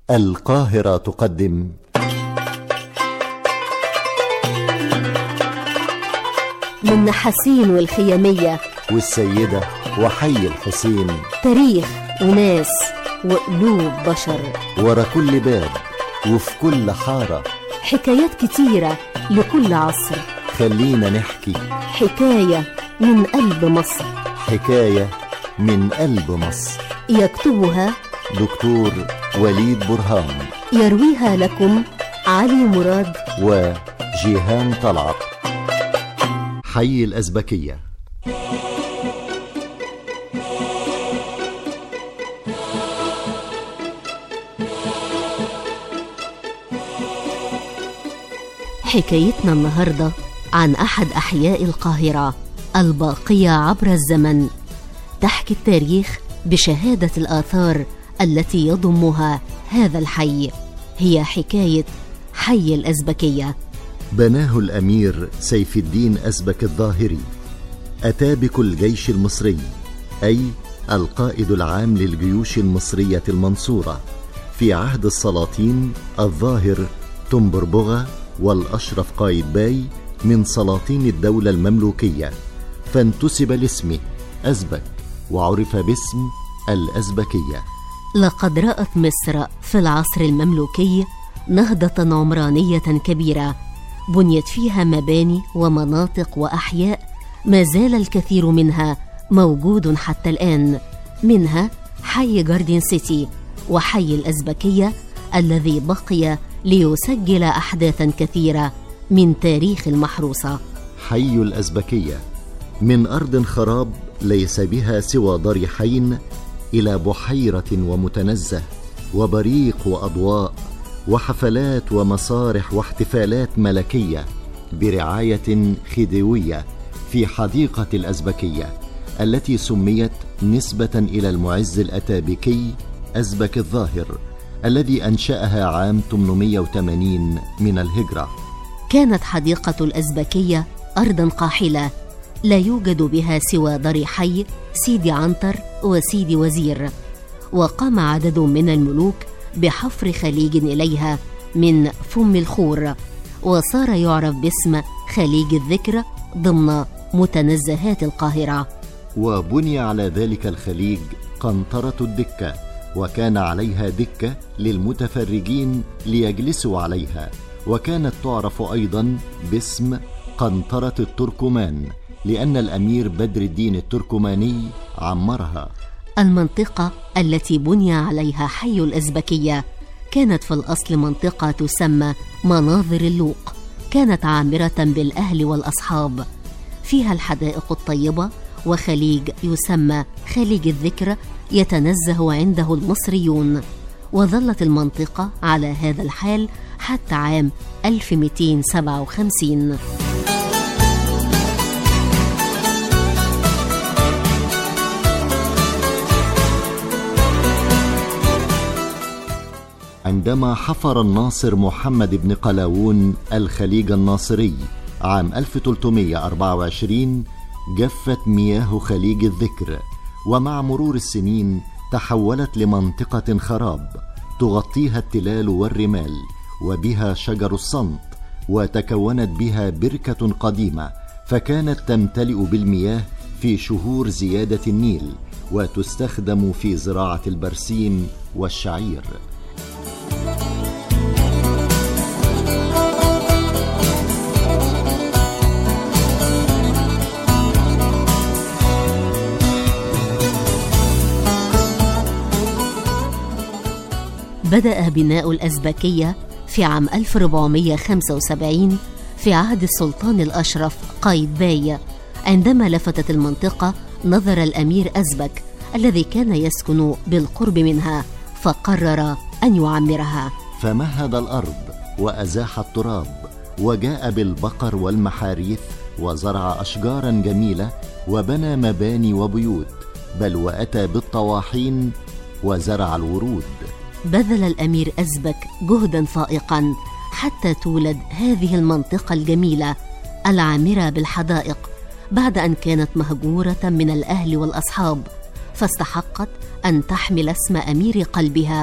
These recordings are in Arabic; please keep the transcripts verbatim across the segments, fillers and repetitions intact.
القاهرة تقدم من حسين والخيامية والسيدة وحي الحسين، تاريخ وناس وقلوب بشر، ورا كل باب وفي كل حارة حكايات كتيرة لكل عصر. خلينا نحكي حكاية من قلب مصر، حكاية من قلب مصر، يكتبها دكتور وليد برهان، يرويها لكم علي مراد وجيهان طلعت. حي الأزبكية. حكايتنا النهاردة عن أحد أحياء القاهرة الباقية عبر الزمن، تحكي التاريخ بشهادة الآثار التي يضمها هذا الحي. هي حكاية حي الأزبكية. بناه الأمير سيف الدين أزبك الظاهري، أتابك الجيش المصري، أي القائد العام للجيوش المصرية المنصورة في عهد السلاطين الظاهر تنبربغة والأشرف قايتباي من سلاطين الدولة المملوكية، فانتسب لاسمه أزبك وعرف باسم الأزبكية. لقد رأت مصر في العصر المملوكي نهضة عمرانية كبيرة، بنيت فيها مباني ومناطق وأحياء ما زال الكثير منها موجود حتى الآن، منها حي جاردين سيتي وحي الأزبكية الذي بقي ليسجل أحداثا كثيرة من تاريخ المحروسة. حي الأزبكية من أرض خراب ليس بها سوى ضريحين إلى بحيرة ومتنزه وبريق وأضواء وحفلات ومسارح واحتفالات ملكية برعاية خديوية في حديقة الأزبكية التي سميت نسبة إلى المعز الأتابكي أزبك الظاهر الذي أنشأها عام ثمانمائة وثمانين من الهجرة. كانت حديقة الأزبكية أرضا قاحلة لا يوجد بها سوى ضريحي سيدي عنتر وسيدي وزير، وقام عدد من الملوك بحفر خليج إليها من فم الخور، وصار يعرف باسم خليج الذكر ضمن متنزهات القاهرة. وبني على ذلك الخليج قنطرة الدكة، وكان عليها دكة للمتفرجين ليجلسوا عليها، وكانت تعرف أيضا باسم قنطرة التركمان لأن الأمير بدر الدين التركماني عمرها. المنطقة التي بني عليها حي الأزبكية كانت في الأصل منطقة تسمى مناظر اللوق، كانت عامرة بالأهل والأصحاب، فيها الحدائق الطيبة وخليج يسمى خليج الذكر يتنزه عنده المصريون، وظلت المنطقة على هذا الحال حتى عام ألف ومئتين وسبعة وخمسين. عندما حفر الناصر محمد بن قلاوون الخليج الناصري عام ألف وثلاثمائة وأربعة وعشرين جفت مياه خليج الذكر، ومع مرور السنين تحولت لمنطقة خراب تغطيها التلال والرمال وبها شجر الصمت، وتكونت بها بركة قديمة فكانت تمتلئ بالمياه في شهور زيادة النيل، وتستخدم في زراعة البرسيم والشعير. بدأ بناء الأزبكية في عام ألف وأربعمائة وخمسة وسبعين في عهد السلطان الأشرف قايتباي، عندما لفتت المنطقة نظر الأمير أزبك الذي كان يسكن بالقرب منها، فقرر أن يعمرها، فمهد الأرض وأزاح التراب وجاء بالبقر والمحاريث وزرع أشجارا جميلة وبنى مباني وبيوت، بل وأتى بالطواحين وزرع الورود. بذل الأمير أزبك جهدا فائقا حتى تولد هذه المنطقة الجميلة العامرة بالحدائق بعد أن كانت مهجورة من الأهل والأصحاب، فاستحقت أن تحمل اسم أمير قلبها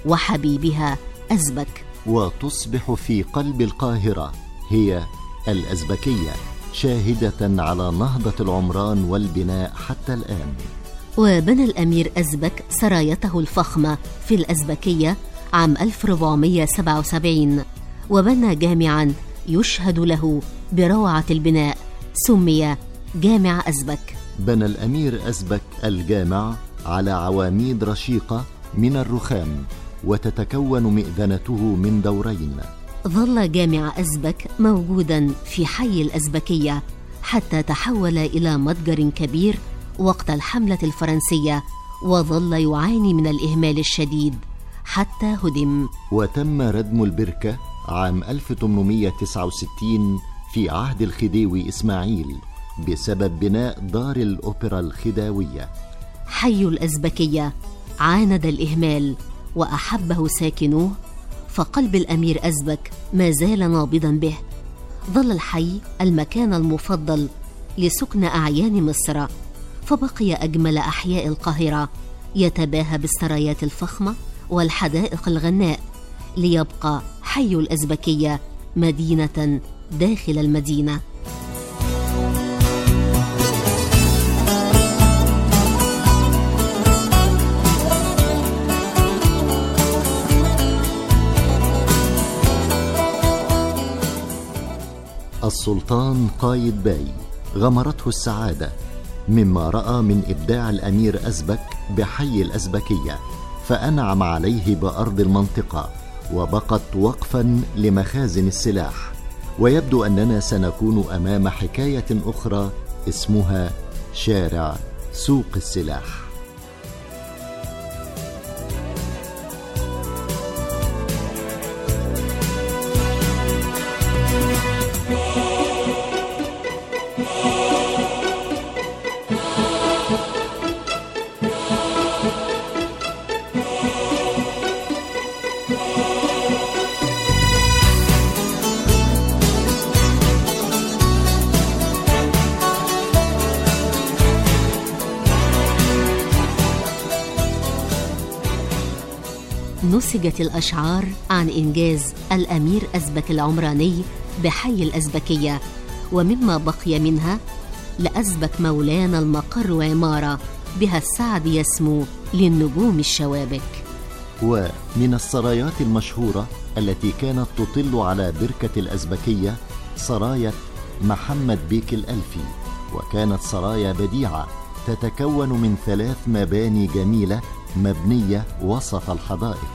وحبيبها أزبك. وتصبح في قلب القاهرة هي الأزبكية، شاهدة على نهضة العمران والبناء حتى الآن. وبنى الأمير أزبك سرايته الفخمة في الأزبكية عام ألف وأربعمائة وسبعة وسبعين، وبنى جامعاً يشهد له بروعة البناء سمي جامع أزبك. بنى الأمير أزبك الجامع على عواميد رشيقة من الرخام، وتتكون مئذنته من دورين. ظل جامع أزبك موجوداً في حي الأزبكية حتى تحول إلى متجر كبير وقت الحملة الفرنسية، وظل يعاني من الإهمال الشديد حتى هدم. وتم ردم البركة عام ألف وثمانمائة وتسعة وستين في عهد الخديوي إسماعيل بسبب بناء دار الأوبرا الخداوية. حي الأزبكية عاند الإهمال وأحبه ساكنوه، فقلب الأمير أزبك ما زال نابضا به. ظل الحي المكان المفضل لسكن أعيان مصر، فبقي أجمل أحياء القاهرة يتباهى بالسرايات الفخمة والحدائق الغناء، ليبقى حي الأزبكية مدينة داخل المدينة. السلطان قايتباي غمرته السعادة مما رأى من إبداع الأمير أزبك بحي الأزبكية، فأنعم عليه بأرض المنطقة وبقت وقفا لمخازن السلاح. ويبدو أننا سنكون أمام حكاية أخرى اسمها شارع سوق السلاح. نسجت الأشعار عن إنجاز الأمير أزبك العمراني بحي الأزبكية، ومما بقي منها: لأزبك مولانا المقر عمارة، بها السعد يسمو للنجوم الشوابك. ومن السرايات المشهورة التي كانت تطل على بركة الأزبكية سراية محمد بيك الألفي، وكانت سرايا بديعة تتكون من ثلاث مباني جميلة مبنية وسط الحدائق.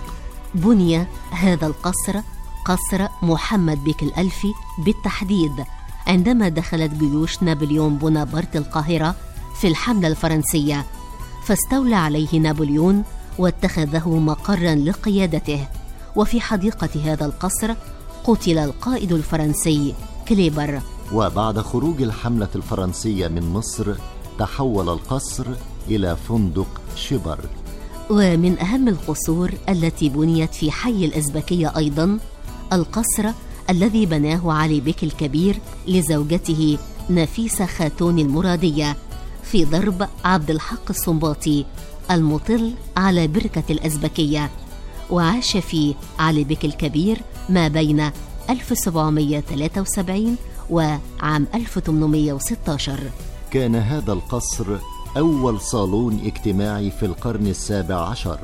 بني هذا القصر قصر محمد بيك الألفي بالتحديد عندما دخلت جيوش نابليون بونابرت القاهرة في الحملة الفرنسية، فاستولى عليه نابليون واتخذه مقرا لقيادته. وفي حديقة هذا القصر قتل القائد الفرنسي كليبر. وبعد خروج الحملة الفرنسية من مصر تحول القصر إلى فندق شبر. ومن أهم القصور التي بنيت في حي الأزبكية أيضا القصر الذي بناه علي بيك الكبير لزوجته نفيسة خاتون المرادية في ضرب عبد الحق الصنباطي المطل على بركة الأزبكية، وعاش فيه علي بيك الكبير ما بين ألف وسبعمائة وثلاثة وسبعين وعام ألف وثمانمائة وستة عشر. كان هذا القصر أول صالون اجتماعي في القرن السابع عشر،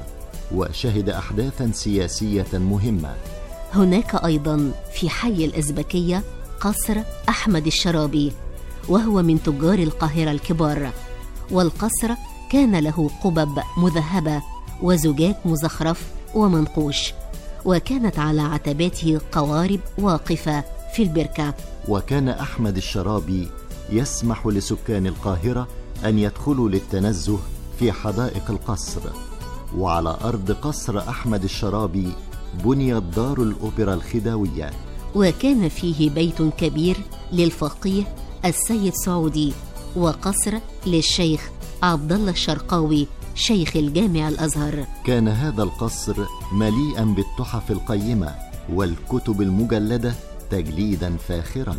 وشهد أحداثاً سياسية مهمة. هناك أيضاً في حي الأزبكية قصر أحمد الشرابي، وهو من تجار القاهرة الكبار، والقصر كان له قبب مذهبة وزجاج مزخرف ومنقوش، وكانت على عتباته قوارب واقفة في البركة. وكان أحمد الشرابي يسمح لسكان القاهرة أن يدخلوا للتنزه في حدائق القصر. وعلى أرض قصر أحمد الشرابي بنيت دار الأوبرا الخداوية، وكان فيه بيت كبير للفقيه السيد سعودي، وقصر للشيخ عبد الله الشرقاوي شيخ الجامع الأزهر. كان هذا القصر مليئا بالتحف القيمة والكتب المجلدة تجليدا فاخرا.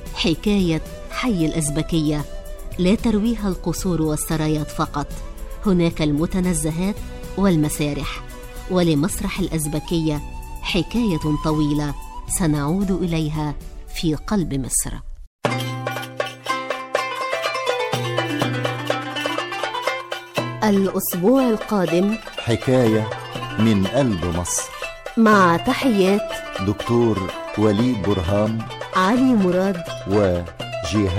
حكاية حي الأزبكية لا ترويها القصور والسرايات فقط، هناك المتنزهات والمسارح، ولمسرح الأزبكية حكاية طويلة سنعود إليها في قلب مصر. الأسبوع القادم حكاية من قلب مصر، مع تحيات دكتور وليد برهام، علي مراد وجهاد